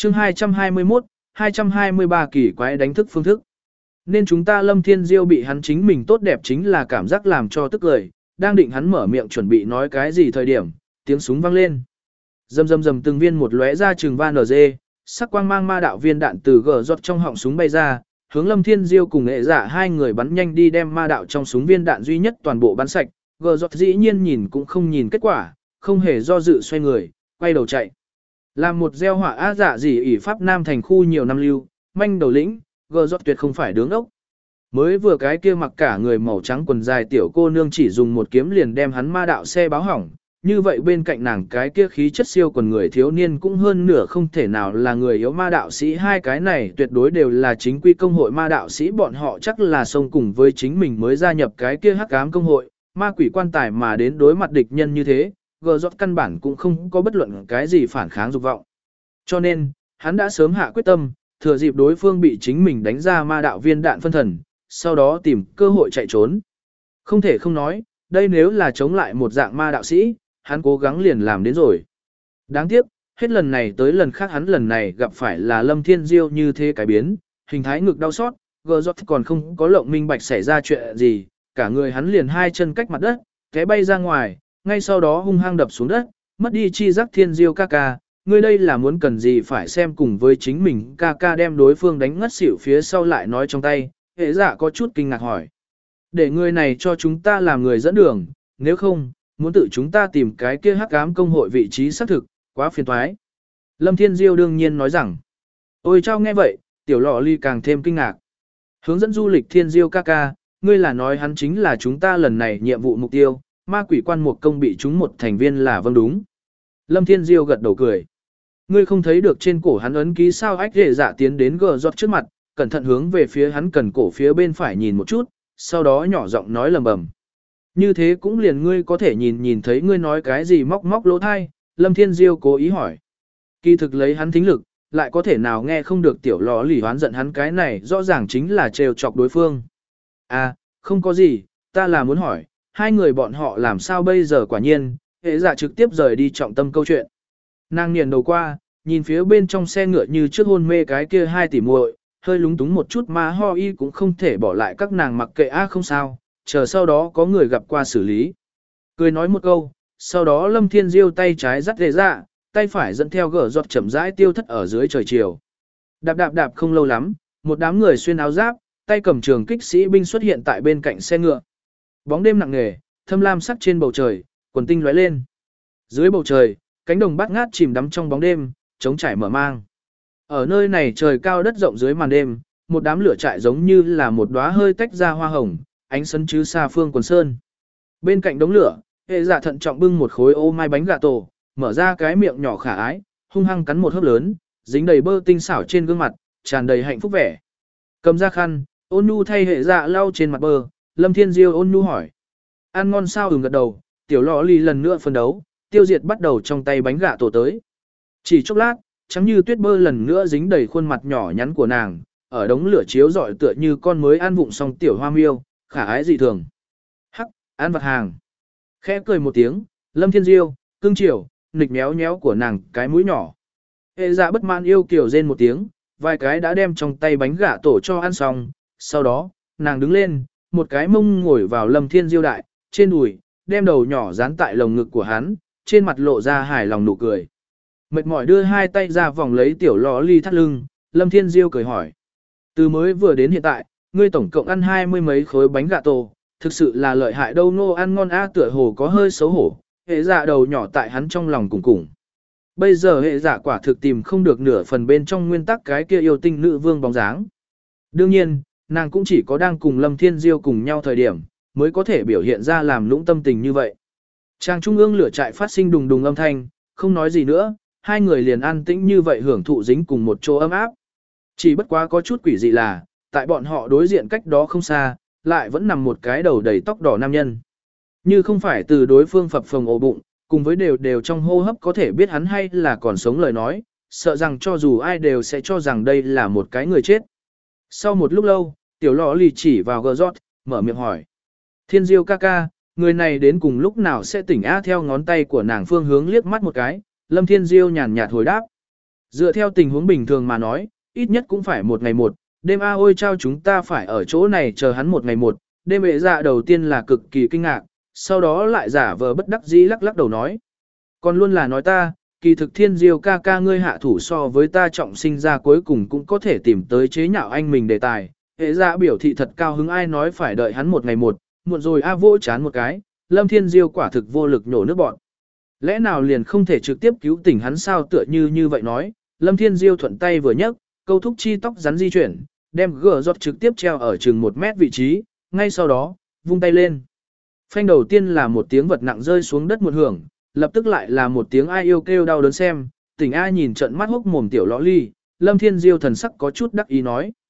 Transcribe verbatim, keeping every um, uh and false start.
chương hai trăm hai mươi mốt, hai trăm hai mươi ba kỳ quái đánh thức phương thức. Nên chúng ta Lâm Thiên Diêu bị hắn chính mình tốt đẹp chính là cảm giác làm cho tức cười, đang định hắn mở miệng chuẩn bị nói cái gì thời điểm, tiếng súng vang lên. Rầm rầm rầm từng viên một lóe ra trường van en giê, sắc quang mang ma đạo viên đạn từ gờ giọt trong họng súng bay ra, hướng Lâm Thiên Diêu cùng nghệ dạ hai người bắn nhanh đi đem ma đạo trong súng viên đạn duy nhất toàn bộ bắn sạch, gờ giọt dĩ nhiên nhìn cũng không nhìn kết quả, không hề do dự xoay người, quay đầu chạy. Làm một gieo hỏa á dạ gì ỷ Pháp Nam thành khu nhiều năm lưu, manh đầu lĩnh, gờ giọt tuyệt không phải đứng ốc. Mới vừa cái kia mặc cả người màu trắng quần dài tiểu cô nương chỉ dùng một kiếm liền đem hắn ma đạo xe báo hỏng, như vậy bên cạnh nàng cái kia khí chất siêu quần người thiếu niên cũng hơn nửa không thể nào là người yếu ma đạo sĩ, hai cái này tuyệt đối đều là chính quy công hội ma đạo sĩ, bọn họ chắc là xông cùng với chính mình mới gia nhập cái kia hắc ám công hội, ma quỷ quan tài mà đến đối mặt địch nhân như thế, gờ giọt căn bản cũng không có bất luận cái gì phản kháng dục vọng. Cho nên, hắn đã sớm hạ quyết tâm, thừa dịp đối phương bị chính mình đánh ra ma đạo viên đạn phân thần, sau đó tìm cơ hội chạy trốn. Không thể không nói, đây nếu là chống lại một dạng ma đạo sĩ, hắn cố gắng liền làm đến rồi. Đáng tiếc, hết lần này tới lần khác hắn lần này gặp phải là Lâm Thiên Diêu như thế cái biến, hình thái ngực đau xót, gờ giọt còn không có lộng minh bạch xảy ra chuyện gì, cả người hắn liền hai chân cách mặt đất, té bay ra ngoài, ngay sau đó hung hăng đập xuống đất, mất đi chi giác. Thiên Diêu ca ca, ngươi đây là muốn cần gì phải xem cùng với chính mình ca ca đem đối phương đánh ngất xỉu phía sau lại nói trong tay, hệ dạ có chút kinh ngạc hỏi. Để người này cho chúng ta làm người dẫn đường, nếu không, muốn tự chúng ta tìm cái kia hắc ám công hội vị trí xác thực, quá phiền toái. Lâm Thiên Diêu đương nhiên nói rằng, ôi chao nghe vậy, tiểu lọ ly càng thêm kinh ngạc. Hướng dẫn du lịch Thiên Diêu ca ca, ngươi là nói hắn chính là chúng ta lần này nhiệm vụ mục tiêu, ma quỷ quan một công bị chúng một thành viên là vâng đúng. Lâm Thiên Diêu gật đầu cười. Ngươi không thấy được trên cổ hắn ấn ký sao? Ách Rệ Dạ tiến đến gờ giọt trước mặt, cẩn thận hướng về phía hắn cần cổ phía bên phải nhìn một chút, sau đó nhỏ giọng nói lầm bầm. Như thế cũng liền ngươi có thể nhìn nhìn thấy ngươi nói cái gì móc móc lỗ thai, Lâm Thiên Diêu cố ý hỏi. Kỳ thực lấy hắn thính lực, lại có thể nào nghe không được tiểu lò lì hoán giận hắn, cái này rõ ràng chính là trêu chọc đối phương. À, không có gì, ta là muốn hỏi, hai người bọn họ làm sao bây giờ? Quả nhiên, hệ dạ trực tiếp rời đi trọng tâm câu chuyện. Nàng niền đầu qua, nhìn phía bên trong xe ngựa như trước hôn mê cái kia hai tỷ muội, hơi lúng túng một chút mà ho y cũng không thể bỏ lại các nàng mặc kệ. A không sao, chờ sau đó có người gặp qua xử lý. Cười nói một câu, sau đó Lâm Thiên Diêu tay trái dắt Rệ Dạ, tay phải dẫn theo gở giọt chậm rãi tiêu thất ở dưới trời chiều. Đạp đạp đạp không lâu lắm, một đám người xuyên áo giáp, tay cầm trường kích sĩ binh xuất hiện tại bên cạnh xe ngựa. Bóng đêm nặng nề, thâm lam sắc trên bầu trời, quần tinh lóe lên. Dưới bầu trời, cánh đồng bát ngát chìm đắm trong bóng đêm, trống trải mở mang. Ở nơi này trời cao đất rộng dưới màn đêm, một đám lửa trại giống như là một đóa hơi tách ra hoa hồng, ánh sấn chứ xa phương quần sơn. Bên cạnh đống lửa, hệ dạ thận trọng bưng một khối ô mai bánh gà tổ, mở ra cái miệng nhỏ khả ái, hung hăng cắn một hớp lớn, dính đầy bơ tinh xảo trên gương mặt, tràn đầy hạnh phúc vẻ. Cầm ra khăn, ôn nhu thay hệ dạ lau trên mặt bơ, Lâm Thiên Diêu ôn nhu hỏi. Ăn ngon sao? Ừm gật đầu, tiểu lọ lì lần nữa phân đấu, tiêu diệt bắt đầu trong tay bánh gà tổ tới. Chỉ chốc lát, trắng như tuyết bơ lần nữa dính đầy khuôn mặt nhỏ nhắn của nàng, ở đống lửa chiếu rọi tựa như con mới ăn vụng xong tiểu hoa miêu, khả ái dị thường. Hắc, ăn vặt hàng. Khẽ cười một tiếng, Lâm Thiên Diêu, cưng chiều, nịch méo nhéo của nàng cái mũi nhỏ. Hệ dạ bất mãn yêu kiều rên một tiếng, vài cái đã đem trong tay bánh gà tổ cho ăn xong, sau đó, nàng đứng lên, một cái mông ngồi vào Lâm Thiên Diêu đại, trên đùi, đem đầu nhỏ dán tại lồng ngực của hắn, trên mặt lộ ra hài lòng nụ cười. Mệt mỏi đưa hai tay ra vòng lấy tiểu lò ly thắt lưng, Lâm Thiên Diêu cười hỏi. Từ mới vừa đến hiện tại, ngươi tổng cộng ăn hai mươi mấy khối bánh gà tổ, thực sự là lợi hại đâu. Nô ăn ngon a. Tựa hồ có hơi xấu hổ, hệ dạ đầu nhỏ tại hắn trong lòng cùng cùng. Bây giờ hệ dạ quả thực tìm không được nửa phần bên trong nguyên tắc cái kia yêu tinh nữ vương bóng dáng. Đương nhiên, nàng cũng chỉ có đang cùng Lâm Thiên Diêu cùng nhau thời điểm, mới có thể biểu hiện ra làm lũng tâm tình như vậy. Trang trung ương lửa trại phát sinh đùng đùng âm thanh, không nói gì nữa, hai người liền an tĩnh như vậy hưởng thụ dính cùng một chỗ ấm áp. Chỉ bất quá có chút quỷ dị là, tại bọn họ đối diện cách đó không xa, lại vẫn nằm một cái đầu đầy tóc đỏ nam nhân. Như không phải từ đối phương phập phồng ổ bụng, cùng với đều đều trong hô hấp có thể biết hắn hay là còn sống lời nói, sợ rằng cho dù ai đều sẽ cho rằng đây là một cái người chết. Sau một lúc lâu, tiểu lọ lì chỉ vào gờ giọt, mở miệng hỏi. Thiên Diêu ca ca, người này đến cùng lúc nào sẽ tỉnh á? Theo ngón tay của nàng phương hướng liếc mắt một cái, Lâm Thiên Diêu nhàn nhạt hồi đáp. Dựa theo tình huống bình thường mà nói, ít nhất cũng phải một ngày một, đêm A ôi trao chúng ta phải ở chỗ này chờ hắn một ngày một, đêm ệ dạ đầu tiên là cực kỳ kinh ngạc, sau đó lại giả vờ bất đắc dĩ lắc lắc đầu nói. Còn luôn là nói ta, kỳ thực thiên diêu ca ca ngươi hạ thủ so với ta trọng sinh ra cuối cùng cũng có thể tìm tới chế nhạo anh mình đề tài. Hệ dạ biểu thị thật cao hứng ai nói phải đợi hắn một ngày một, muộn rồi A vỗ chán một cái, lâm thiên diêu quả thực vô lực nhổ nước bọn. Lẽ nào liền không thể trực tiếp cứu tỉnh hắn sao tựa như như vậy nói, lâm thiên diêu thuận tay vừa nhấc, câu thúc chi tóc rắn di chuyển, đem gờ giọt trực tiếp treo ở chừng một mét vị trí, ngay sau đó, vung tay lên. Phanh đầu tiên là một tiếng vật nặng rơi xuống đất một hưởng, lập tức lại là một tiếng ai yêu kêu đau đớn xem, tỉnh A nhìn trận mắt hốc mồm tiểu lõ ly, lâm thiên diêu thần sắc có chút đắc ý nói.